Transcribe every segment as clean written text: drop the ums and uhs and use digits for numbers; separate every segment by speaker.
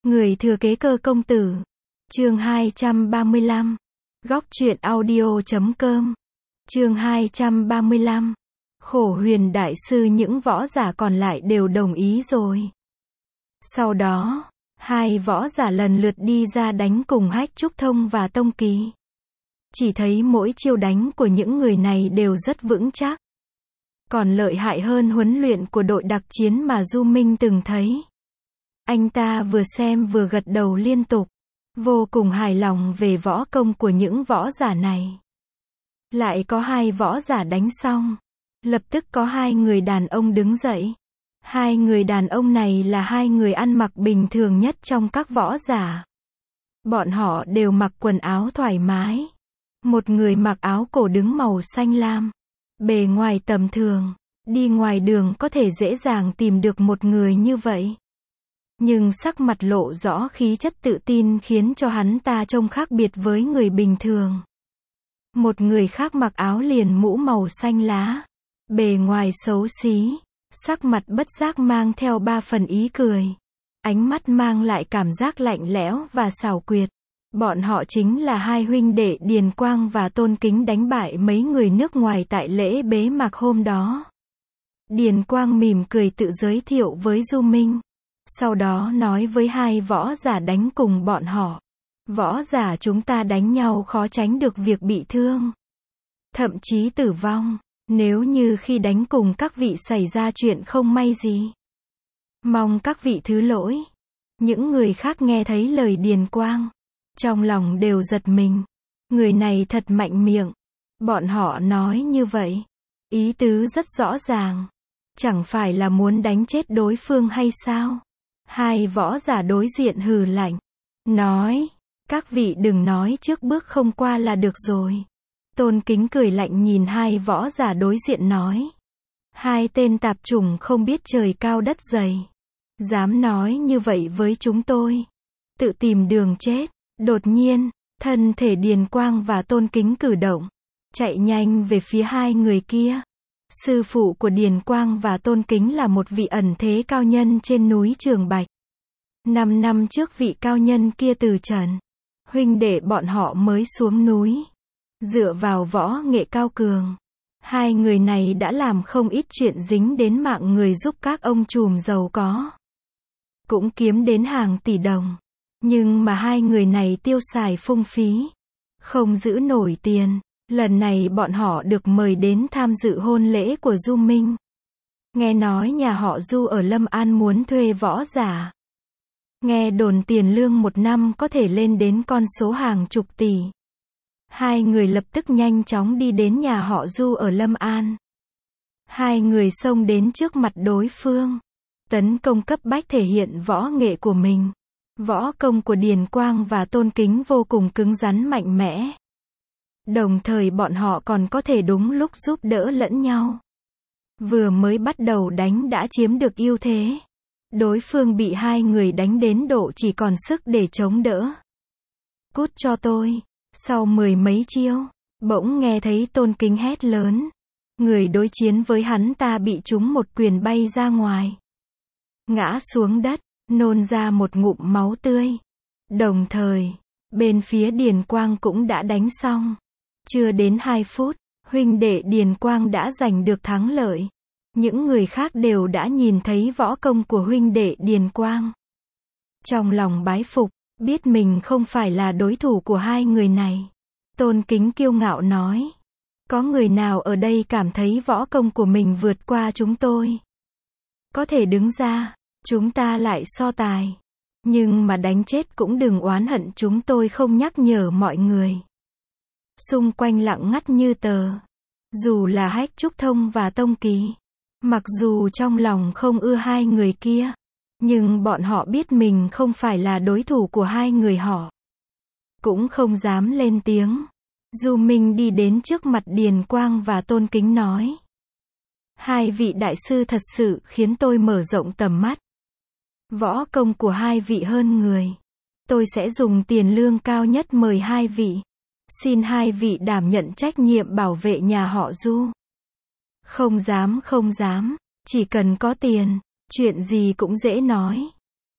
Speaker 1: Người thừa kế Cơ công tử. Chương 235. Góc truyện audio.com. Chương 235. Khổ Huyền đại sư, những võ giả còn lại đều đồng ý rồi. Sau đó, hai võ giả lần lượt đi ra đánh cùng Hách Trúc Thông và Tông Kỳ. Chỉ thấy mỗi chiêu đánh của những người này đều rất vững chắc. Còn lợi hại hơn huấn luyện của đội đặc chiến mà Du Minh từng thấy. Anh ta vừa xem vừa gật đầu liên tục, vô cùng hài lòng về võ công của những võ giả này. Lại có hai võ giả đánh xong, lập tức có hai người đàn ông đứng dậy. Hai người đàn ông này là hai người ăn mặc bình thường nhất trong các võ giả. Bọn họ đều mặc quần áo thoải mái. Một người mặc áo cổ đứng màu xanh lam, bề ngoài tầm thường, đi ngoài đường có thể dễ dàng tìm được một người như vậy. Nhưng sắc mặt lộ rõ khí chất tự tin khiến cho hắn ta trông khác biệt với người bình thường. Một người khác mặc áo liền mũ màu xanh lá, bề ngoài xấu xí, sắc mặt bất giác mang theo ba phần ý cười. Ánh mắt mang lại cảm giác lạnh lẽo và xảo quyệt. Bọn họ chính là hai huynh đệ Điền Quang và Tôn Kính đánh bại mấy người nước ngoài tại lễ bế mạc hôm đó. Điền Quang mỉm cười tự giới thiệu với Du Minh. Sau đó nói với hai võ giả đánh cùng bọn họ. Võ giả chúng ta đánh nhau khó tránh được việc bị thương, thậm chí tử vong, nếu như khi đánh cùng các vị xảy ra chuyện không may gì. Mong các vị thứ lỗi. Những người khác nghe thấy lời Điền Quang, trong lòng đều giật mình. Người này thật mạnh miệng. Bọn họ nói như vậy, ý tứ rất rõ ràng. Chẳng phải là muốn đánh chết đối phương hay sao? Hai võ giả đối diện hừ lạnh, nói, các vị đừng nói trước bước không qua là được rồi. Tôn Kính cười lạnh nhìn hai võ giả đối diện nói, hai tên tạp chủng không biết trời cao đất dày, dám nói như vậy với chúng tôi, tự tìm đường chết. Đột nhiên, thân thể Điền Quang và Tôn Kính cử động, chạy nhanh về phía hai người kia. Sư phụ của Điền Quang và Tôn Kính là một vị ẩn thế cao nhân trên núi Trường Bạch. 5 năm trước vị cao nhân kia từ trần, huynh đệ bọn họ mới xuống núi. Dựa vào võ nghệ cao cường, hai người này đã làm không ít chuyện dính đến mạng người, giúp các ông trùm giàu có, cũng kiếm đến hàng tỷ đồng. Nhưng mà hai người này tiêu xài phung phí, không giữ nổi tiền. Lần này bọn họ được mời đến tham dự hôn lễ của Du Minh. Nghe nói nhà họ Du ở Lâm An muốn thuê võ giả. Nghe đồn tiền lương một năm có thể lên đến con số hàng chục tỷ. Hai người lập tức nhanh chóng đi đến nhà họ Du ở Lâm An. Hai người xông đến trước mặt đối phương, tấn công cấp bách thể hiện võ nghệ của mình. Võ công của Điền Quang và Tôn Kính vô cùng cứng rắn mạnh mẽ. Đồng thời bọn họ còn có thể đúng lúc giúp đỡ lẫn nhau. Vừa mới bắt đầu đánh đã chiếm được ưu thế. Đối phương bị hai người đánh đến độ chỉ còn sức để chống đỡ. Cút cho tôi. Sau 10 mấy chiêu, bỗng nghe thấy Tôn Kính hét lớn. Người đối chiến với hắn ta bị trúng một quyền bay ra ngoài, ngã xuống đất, nôn ra một ngụm máu tươi. Đồng thời, bên phía Điền Quang cũng đã đánh xong. Chưa đến 2 phút, huynh đệ Điền Quang đã giành được thắng lợi. Những người khác đều đã nhìn thấy võ công của huynh đệ Điền Quang. Trong lòng bái phục, biết mình không phải là đối thủ của hai người này. Tôn Kính kiêu ngạo nói, có người nào ở đây cảm thấy võ công của mình vượt qua chúng tôi? Có thể đứng ra, chúng ta lại so tài. Nhưng mà đánh chết cũng đừng oán hận chúng tôi không nhắc nhở mọi người. Xung quanh lặng ngắt như tờ. Dù là Hách Trúc Thông và Tông Kỳ, mặc dù trong lòng không ưa hai người kia, nhưng bọn họ biết mình không phải là đối thủ của hai người họ, cũng không dám lên tiếng. Du Minh đi đến trước mặt Điền Quang và Tôn Kính nói, hai vị đại sư thật sự khiến tôi mở rộng tầm mắt. Võ công của hai vị hơn người. Tôi sẽ dùng tiền lương cao nhất mời hai vị. Xin hai vị đảm nhận trách nhiệm bảo vệ nhà họ Du. Không dám, chỉ cần có tiền, chuyện gì cũng dễ nói.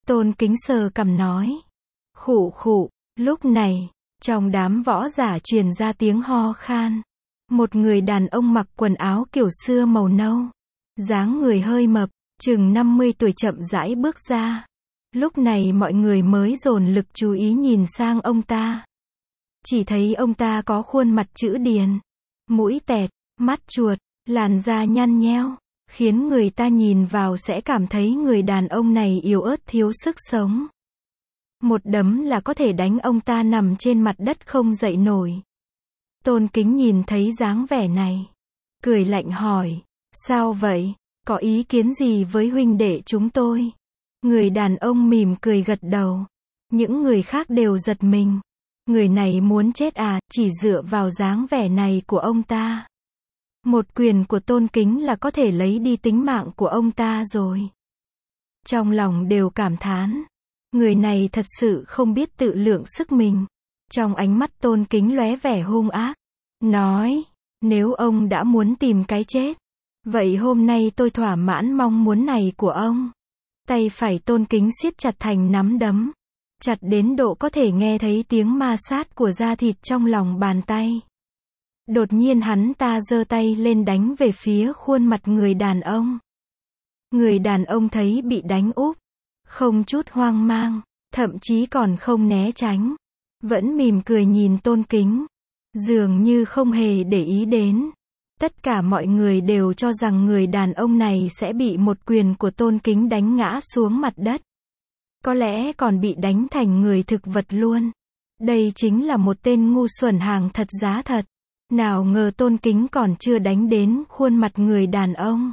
Speaker 1: Tôn Kính sờ cằm nói. Khụ khụ, lúc này, trong đám võ giả truyền ra tiếng ho khan. Một người đàn ông mặc quần áo kiểu xưa màu nâu, dáng người hơi mập, chừng 50 tuổi chậm rãi bước ra. Lúc này mọi người mới dồn lực chú ý nhìn sang ông ta. Chỉ thấy ông ta có khuôn mặt chữ điền, mũi tẹt, mắt chuột, làn da nhăn nheo, khiến người ta nhìn vào sẽ cảm thấy người đàn ông này yếu ớt thiếu sức sống. Một đấm là có thể đánh ông ta nằm trên mặt đất không dậy nổi. Tôn Kính nhìn thấy dáng vẻ này, cười lạnh hỏi, sao vậy, có ý kiến gì với huynh đệ chúng tôi? Người đàn ông mỉm cười gật đầu. Những người khác đều giật mình. Người này muốn chết à, chỉ dựa vào dáng vẻ này của ông ta. Một quyền của Tôn Kính là có thể lấy đi tính mạng của ông ta rồi. Trong lòng đều cảm thán. Người này thật sự không biết tự lượng sức mình. Trong ánh mắt Tôn Kính lóe vẻ hung ác. Nói, nếu ông đã muốn tìm cái chết, vậy hôm nay tôi thỏa mãn mong muốn này của ông. Tay phải Tôn Kính siết chặt thành nắm đấm. Chặt đến độ có thể nghe thấy tiếng ma sát của da thịt trong lòng bàn tay. Đột nhiên hắn ta giơ tay lên đánh về phía khuôn mặt người đàn ông. Người đàn ông thấy bị đánh úp, không chút hoang mang, thậm chí còn không né tránh. Vẫn mỉm cười nhìn Tôn Kính. Dường như không hề để ý đến. Tất cả mọi người đều cho rằng người đàn ông này sẽ bị một quyền của Tôn Kính đánh ngã xuống mặt đất. Có lẽ còn bị đánh thành người thực vật luôn. Đây chính là một tên ngu xuẩn hàng thật giá thật. Nào ngờ Tôn Kính còn chưa đánh đến khuôn mặt người đàn ông.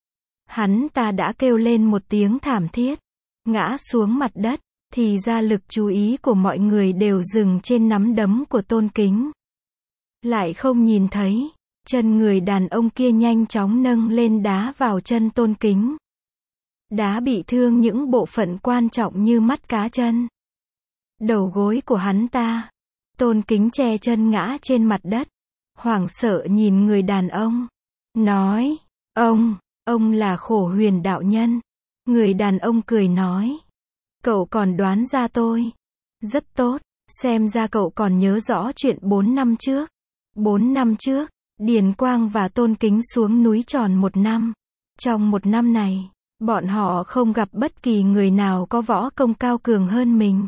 Speaker 1: Hắn ta đã kêu lên một tiếng thảm thiết, ngã xuống mặt đất, thì ra lực chú ý của mọi người đều dừng trên nắm đấm của Tôn Kính. Lại không nhìn thấy, chân người đàn ông kia nhanh chóng nâng lên đá vào chân Tôn Kính. Đá bị thương những bộ phận quan trọng như mắt cá chân, đầu gối của hắn ta. Tôn Kính che chân ngã trên mặt đất, hoảng sợ nhìn người đàn ông. Nói, ông là Khổ Huyền đạo nhân. Người đàn ông cười nói, cậu còn đoán ra tôi. Rất tốt, xem ra cậu còn nhớ rõ chuyện 4 năm trước. 4 năm trước, Điền Quang và Tôn Kính xuống núi tròn 1 năm. Trong 1 năm này, bọn họ không gặp bất kỳ người nào có võ công cao cường hơn mình.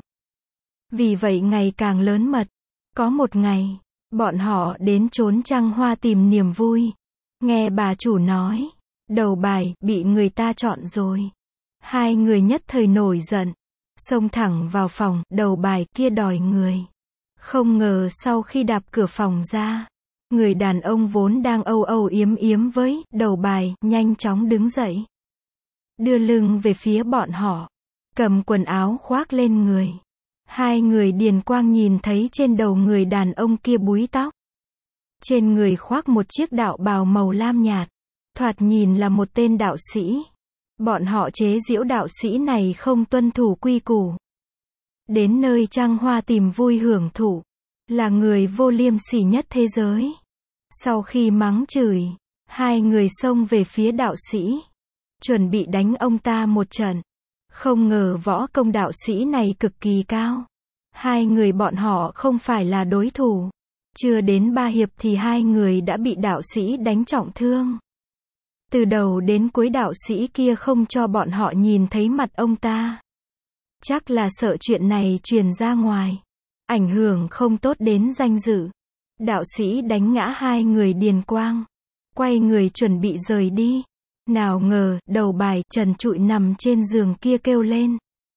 Speaker 1: Vì vậy ngày càng lớn mật. Có một ngày, bọn họ đến chốn trăng hoa tìm niềm vui. Nghe bà chủ nói, đầu bài bị người ta chọn rồi. Hai người nhất thời nổi giận, xông thẳng vào phòng, đầu bài kia đòi người. Không ngờ sau khi đạp cửa phòng ra, người đàn ông vốn đang âu âu yếm yếm với đầu bài, nhanh chóng đứng dậy. Đưa lưng về phía bọn họ, cầm quần áo khoác lên người. Hai người Điền Quang nhìn thấy trên đầu người đàn ông kia búi tóc. Trên người khoác một chiếc đạo bào màu lam nhạt. Thoạt nhìn là một tên đạo sĩ. Bọn họ chế giễu đạo sĩ này không tuân thủ quy củ. Đến nơi trăng hoa tìm vui hưởng thụ. Là người vô liêm sỉ nhất thế giới. Sau khi mắng chửi, hai người xông về phía đạo sĩ, chuẩn bị đánh ông ta một trận. Không ngờ võ công đạo sĩ này cực kỳ cao. Hai người bọn họ không phải là đối thủ. Chưa đến 3 hiệp thì hai người đã bị đạo sĩ đánh trọng thương. Từ đầu đến cuối đạo sĩ kia không cho bọn họ nhìn thấy mặt ông ta. Chắc là sợ chuyện này truyền ra ngoài, ảnh hưởng không tốt đến danh dự. Đạo sĩ đánh ngã hai người Điền Quang, quay người chuẩn bị rời đi. Nào ngờ, đầu bài trần trụi nằm trên giường kia kêu lên.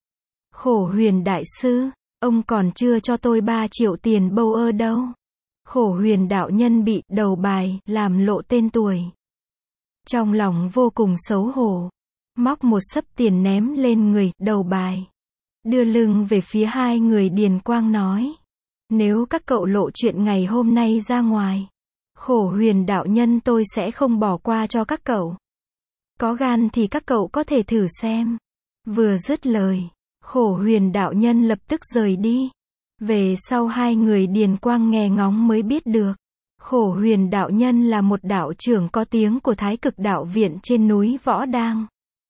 Speaker 1: Khổ Huyền đại sư, ông còn chưa cho tôi 3 triệu tiền bâu ơ đâu. Khổ Huyền đạo nhân bị đầu bài làm lộ tên tuổi. Trong lòng vô cùng xấu hổ, móc một xấp tiền ném lên người đầu bài. Đưa lưng về phía hai người Điền Quang nói, nếu các cậu lộ chuyện ngày hôm nay ra ngoài, Khổ Huyền đạo nhân tôi sẽ không bỏ qua cho các cậu. Có gan thì các cậu có thể thử xem. Vừa dứt lời, Khổ Huyền đạo nhân lập tức rời đi. Về sau hai người Điền Quang nghe ngóng mới biết được, Khổ Huyền đạo nhân là một đạo trưởng có tiếng của Thái Cực đạo viện trên núi Võ Đang.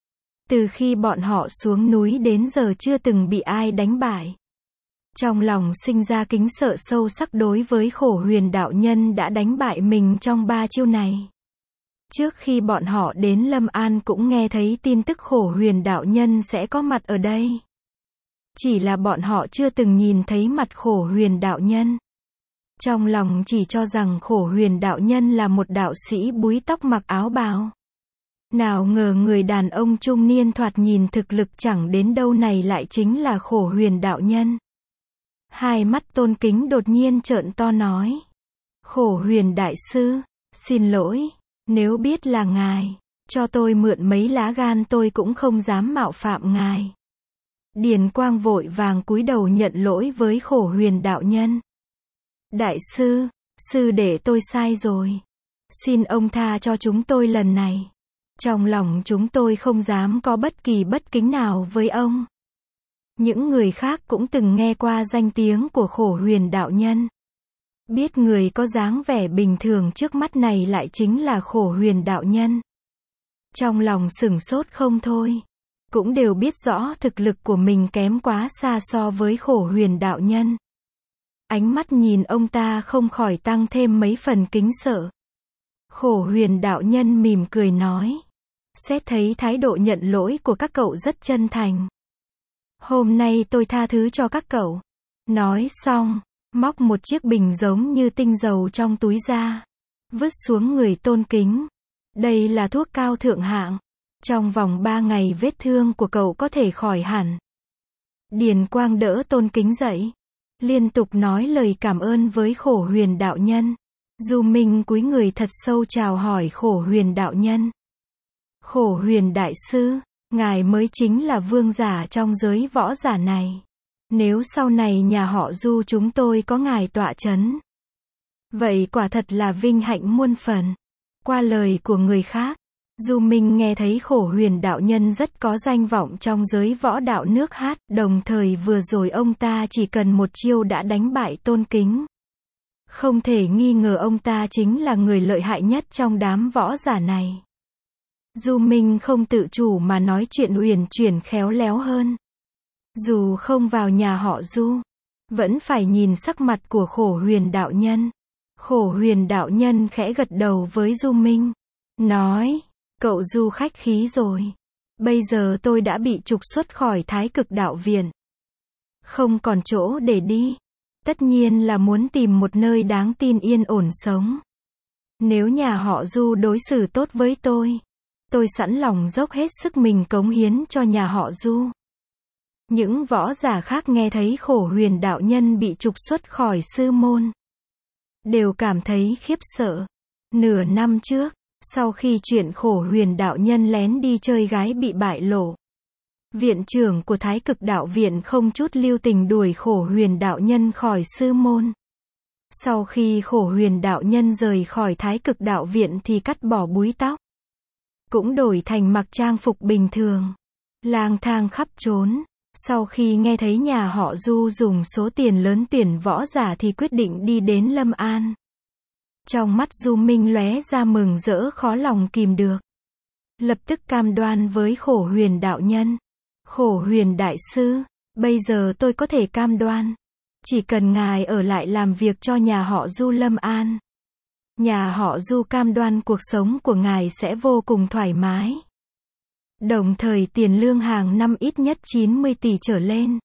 Speaker 1: Từ khi bọn họ xuống núi đến giờ chưa từng bị ai đánh bại. Trong lòng sinh ra kính sợ sâu sắc đối với Khổ Huyền đạo nhân đã đánh bại mình trong 3 chiêu này. Trước khi bọn họ đến Lâm An cũng nghe thấy tin tức Khổ Huyền đạo nhân sẽ có mặt ở đây. Chỉ là bọn họ chưa từng nhìn thấy mặt Khổ Huyền đạo nhân. Trong lòng chỉ cho rằng Khổ Huyền đạo nhân là một đạo sĩ búi tóc mặc áo bào. Nào ngờ người đàn ông trung niên thoạt nhìn thực lực chẳng đến đâu này lại chính là Khổ Huyền đạo nhân. Hai mắt tôn kính đột nhiên trợn to nói. Khổ Huyền đại sư, xin lỗi, nếu biết là ngài, cho tôi mượn mấy lá gan tôi cũng không dám mạo phạm ngài. Điền Quang vội vàng cúi đầu nhận lỗi với Khổ Huyền đạo nhân. Đại sư, sư đệ tôi sai rồi. Xin ông tha cho chúng tôi lần này. Trong lòng chúng tôi không dám có bất kỳ bất kính nào với ông. Những người khác cũng từng nghe qua danh tiếng của Khổ Huyền đạo nhân. Biết người có dáng vẻ bình thường trước mắt này lại chính là Khổ Huyền đạo nhân. Trong lòng sửng sốt không thôi. Cũng đều biết rõ thực lực của mình kém quá xa so với Khổ Huyền đạo nhân. Ánh mắt nhìn ông ta không khỏi tăng thêm mấy phần kính sợ. Khổ Huyền đạo nhân mỉm cười nói. Xét thấy thái độ nhận lỗi của các cậu rất chân thành. Hôm nay tôi tha thứ cho các cậu. Nói xong, móc một chiếc bình giống như tinh dầu trong túi ra. Vứt xuống người tôn kính. Đây là thuốc cao thượng hạng. Trong vòng 3 ngày vết thương của cậu có thể khỏi hẳn. Điền Quang đỡ tôn kính dậy. Liên tục nói lời cảm ơn với Khổ Huyền đạo nhân. Du Minh cúi người thật sâu chào hỏi Khổ Huyền đạo nhân. Khổ Huyền đại sư, ngài mới chính là vương giả trong giới võ giả này. Nếu sau này nhà họ Du chúng tôi có ngài tọa chấn, vậy quả thật là vinh hạnh muôn phần. Qua lời của người khác, Du Minh nghe thấy Khổ Huyền đạo nhân rất có danh vọng trong giới võ đạo nước Hát, đồng thời vừa rồi ông ta chỉ cần một chiêu đã đánh bại tôn kính. Không thể nghi ngờ ông ta chính là người lợi hại nhất trong đám võ giả này. Du Minh không tự chủ mà nói chuyện huyền chuyển khéo léo hơn. Dù không vào nhà họ Du, vẫn phải nhìn sắc mặt của Khổ Huyền đạo nhân. Khổ Huyền đạo nhân khẽ gật đầu với Du Minh. Nói, cậu Du khách khí rồi. Bây giờ tôi đã bị trục xuất khỏi Thái Cực đạo viện. Không còn chỗ để đi. Tất nhiên là muốn tìm một nơi đáng tin yên ổn sống. Nếu nhà họ Du đối xử tốt với tôi sẵn lòng dốc hết sức mình cống hiến cho nhà họ Du. Những võ giả khác nghe thấy Khổ Huyền đạo nhân bị trục xuất khỏi sư môn, đều cảm thấy khiếp sợ. Nửa năm trước, sau khi chuyện Khổ Huyền đạo nhân lén đi chơi gái bị bại lộ, viện trưởng của Thái Cực đạo viện không chút lưu tình đuổi Khổ Huyền đạo nhân khỏi sư môn. Sau khi Khổ Huyền đạo nhân rời khỏi Thái Cực đạo viện thì cắt bỏ búi tóc, cũng đổi thành mặc trang phục bình thường, lang thang khắp trốn. Sau khi nghe thấy nhà họ Du dùng số tiền lớn tuyển võ giả thì quyết định đi đến Lâm An. Trong mắt Du Minh lóe ra mừng rỡ khó lòng kìm được. Lập tức cam đoan với Khổ Huyền đạo nhân. Khổ Huyền đại sư, bây giờ tôi có thể cam đoan. Chỉ cần ngài ở lại làm việc cho nhà họ Du Lâm An. Nhà họ Du cam đoan cuộc sống của ngài sẽ vô cùng thoải mái. Đồng thời tiền lương hàng năm ít nhất 90 tỷ trở lên.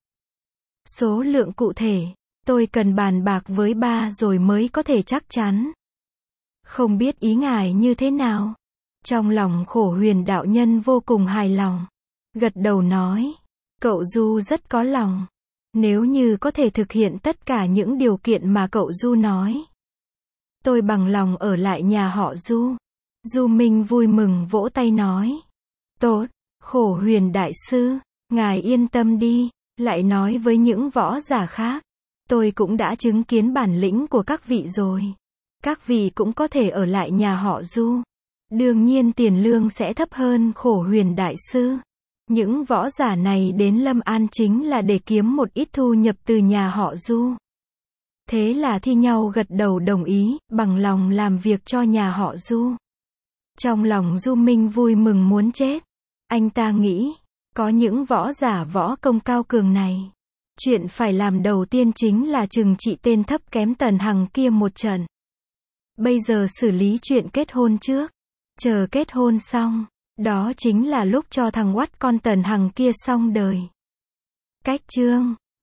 Speaker 1: Số lượng cụ thể, tôi cần bàn bạc với ba rồi mới có thể chắc chắn. Không biết ý ngài như thế nào? Trong lòng Khổ Huyền đạo nhân vô cùng hài lòng. Gật đầu nói, cậu Du rất có lòng. Nếu như có thể thực hiện tất cả những điều kiện mà cậu Du nói, tôi bằng lòng ở lại nhà họ Du. Du Minh vui mừng vỗ tay nói. Tốt, Khổ Huyền đại sư, ngài yên tâm đi. Lại nói với những võ giả khác, tôi cũng đã chứng kiến bản lĩnh của các vị rồi. Các vị cũng có thể ở lại nhà họ Du. Đương nhiên tiền lương sẽ thấp hơn Khổ Huyền đại sư. Những võ giả này đến Lâm An chính là để kiếm một ít thu nhập từ nhà họ Du. Thế là thi nhau gật đầu đồng ý, bằng lòng làm việc cho nhà họ Du. Trong lòng Du Minh vui mừng muốn chết. Anh ta nghĩ, có những võ giả võ công cao cường này. Chuyện phải làm đầu tiên chính là trừng trị tên thấp kém Tần Hằng kia một trận. Bây giờ xử lý chuyện kết hôn trước. Chờ kết hôn xong, đó chính là lúc cho thằng oắt con Tần Hằng kia xong đời. Cách chương